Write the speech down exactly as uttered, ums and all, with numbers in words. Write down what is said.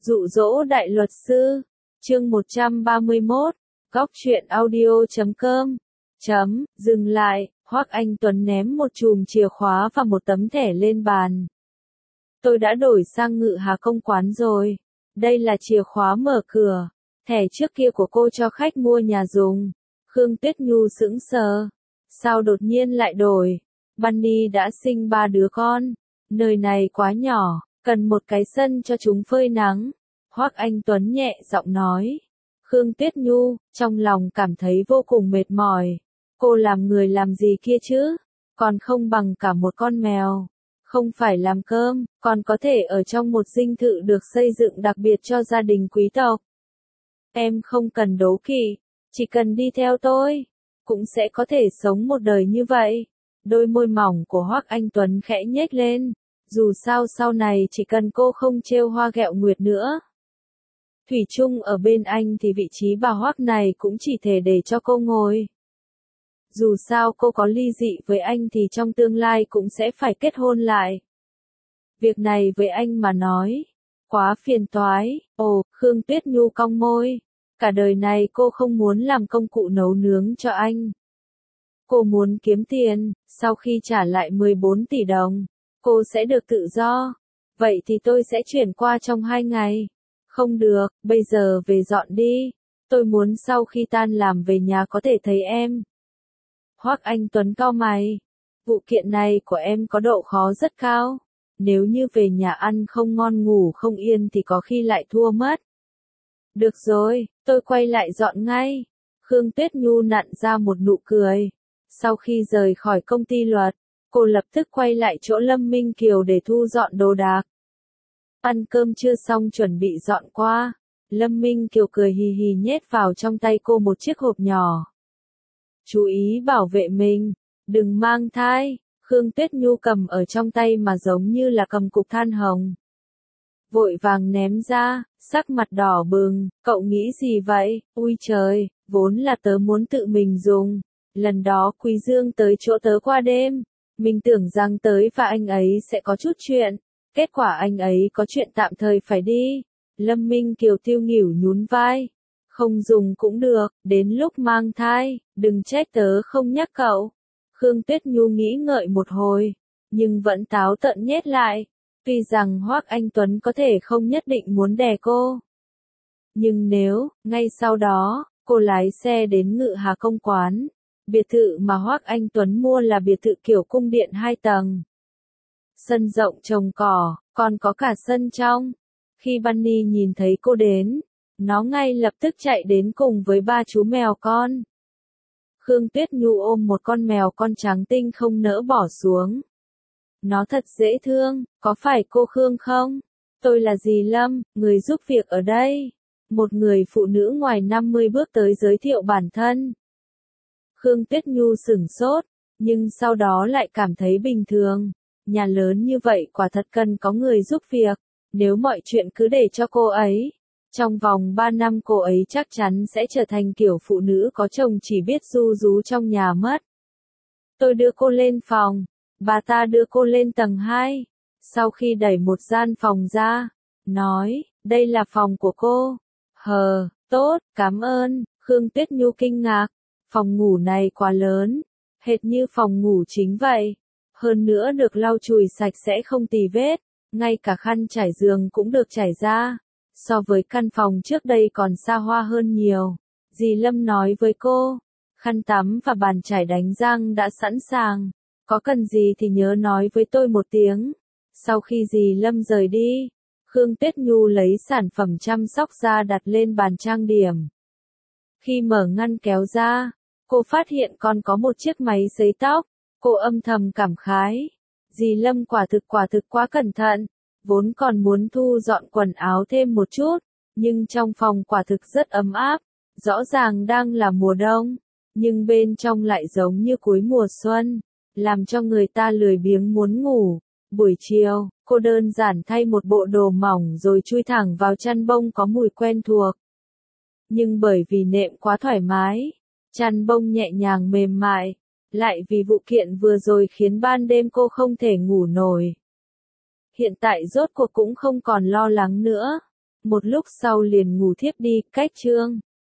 Dụ dỗ đại luật sư, chương một trăm ba mươi mốt, góc truyện audio chấm com, chấm, dừng lại, Hoắc Anh Tuấn ném một chùm chìa khóa và một tấm thẻ lên bàn. Tôi đã đổi sang Ngự Hà Công quán rồi. Đây là chìa khóa mở cửa. Thẻ trước kia của cô cho khách mua nhà dùng. Khương Tuyết Nhu sững sờ. Sao đột nhiên lại đổi? Bunny đã sinh ba đứa con. Nơi này quá nhỏ, cần một cái sân cho chúng phơi nắng. Hoắc Anh Tuấn nhẹ giọng nói. Khương Tuyết Nhu, trong lòng cảm thấy vô cùng mệt mỏi. Cô làm người làm gì kia chứ? Còn không bằng cả một con mèo. Không phải làm cơm, còn có thể ở trong một dinh thự được xây dựng đặc biệt cho gia đình quý tộc. Em không cần đố kỵ, chỉ cần đi theo tôi, cũng sẽ có thể sống một đời như vậy. Đôi môi mỏng của Hoắc Anh Tuấn khẽ nhếch lên. Dù sao sau này chỉ cần cô không trêu hoa ghẹo nguyệt nữa. Thủy chung ở bên anh thì vị trí bà Hoắc này cũng chỉ thể để cho cô ngồi. Dù sao cô có ly dị với anh thì trong tương lai cũng sẽ phải kết hôn lại. Việc này với anh mà nói, quá phiền toái. Ồ, Khương Tuyết Nhu cong môi. Cả đời này cô không muốn làm công cụ nấu nướng cho anh. Cô muốn kiếm tiền, sau khi trả lại mười bốn tỷ đồng, cô sẽ được tự do. Vậy thì tôi sẽ chuyển qua trong hai ngày. Không được, bây giờ về dọn đi. Tôi muốn sau khi tan làm về nhà có thể thấy em. Hoắc Anh Tuấn cau mày. Vụ kiện này của em có độ khó rất cao. Nếu như về nhà ăn không ngon ngủ không yên thì có khi lại thua mất. Được rồi, tôi quay lại dọn ngay. Khương Tuyết Nhu nặn ra một nụ cười. Sau khi rời khỏi công ty luật, cô lập tức quay lại chỗ Lâm Minh Kiều để thu dọn đồ đạc. Ăn cơm chưa xong chuẩn bị dọn qua. Lâm Minh Kiều cười hì hì nhét vào trong tay cô một chiếc hộp nhỏ. Chú ý bảo vệ mình, đừng mang thai. Khương Tuyết Nhu cầm ở trong tay mà giống như là cầm cục than hồng. Vội vàng ném ra, sắc mặt đỏ bừng, cậu nghĩ gì vậy? Ui trời, vốn là tớ muốn tự mình dùng. Lần đó Quý Dương tới chỗ tớ qua đêm, mình tưởng rằng tới và anh ấy sẽ có chút chuyện. Kết quả anh ấy có chuyện tạm thời phải đi. Lâm Minh Kiều tiêu nghỉu nhún vai. Không dùng cũng được, đến lúc mang thai, đừng trách tớ không nhắc cậu. Khương Tuyết Nhu nghĩ ngợi một hồi, nhưng vẫn táo tợn nhét lại. Tuy rằng Hoắc Anh Tuấn có thể không nhất định muốn đè cô. Nhưng nếu, ngay sau đó, cô lái xe đến Ngự Hà Công quán, biệt thự mà Hoắc Anh Tuấn mua là biệt thự kiểu cung điện hai tầng. Sân rộng trồng cỏ, còn có cả sân trong. Khi Bunny nhìn thấy cô đến, nó ngay lập tức chạy đến cùng với ba chú mèo con. Khương Tuyết Nhu ôm một con mèo con trắng tinh không nỡ bỏ xuống. Nó thật dễ thương, có phải cô Khương không? Tôi là dì Lâm, người giúp việc ở đây. Một người phụ nữ ngoài năm mươi bước tới giới thiệu bản thân. Khương Tuyết Nhu sửng sốt, nhưng sau đó lại cảm thấy bình thường. Nhà lớn như vậy quả thật cần có người giúp việc. Nếu mọi chuyện cứ để cho cô ấy, trong vòng ba năm cô ấy chắc chắn sẽ trở thành kiểu phụ nữ có chồng chỉ biết ru rú trong nhà mất. Tôi đưa cô lên phòng, bà ta đưa cô lên tầng hai. Sau khi đẩy một gian phòng ra, nói, đây là phòng của cô. Hờ, tốt, cảm ơn. Khương Tuyết Nhu kinh ngạc. Phòng ngủ này quá lớn, hệt như phòng ngủ chính vậy. Hơn nữa được lau chùi sạch sẽ không tì vết, ngay cả khăn trải giường cũng được trải ra. So với căn phòng trước đây còn xa hoa hơn nhiều. Dì Lâm nói với cô, khăn tắm và bàn chải đánh răng đã sẵn sàng. Có cần gì thì nhớ nói với tôi một tiếng. Sau khi dì Lâm rời đi, Khương Tuyết Nhu lấy sản phẩm chăm sóc da đặt lên bàn trang điểm. Khi mở ngăn kéo ra, cô phát hiện còn có một chiếc máy sấy tóc. Cô âm thầm cảm khái. Dì Lâm quả thực quả thực quá cẩn thận. Vốn còn muốn thu dọn quần áo thêm một chút, nhưng trong phòng quả thực rất ấm áp. Rõ ràng đang là mùa đông, nhưng bên trong lại giống như cuối mùa xuân, làm cho người ta lười biếng muốn ngủ. Buổi chiều, cô đơn giản thay một bộ đồ mỏng rồi chui thẳng vào chăn bông có mùi quen thuộc. Nhưng bởi vì nệm quá thoải mái, chăn bông nhẹ nhàng mềm mại, lại vì vụ kiện vừa rồi khiến ban đêm cô không thể ngủ nổi. Hiện tại rốt cuộc cũng không còn lo lắng nữa. một lúc sau liền ngủ thiếp đi, cách chương.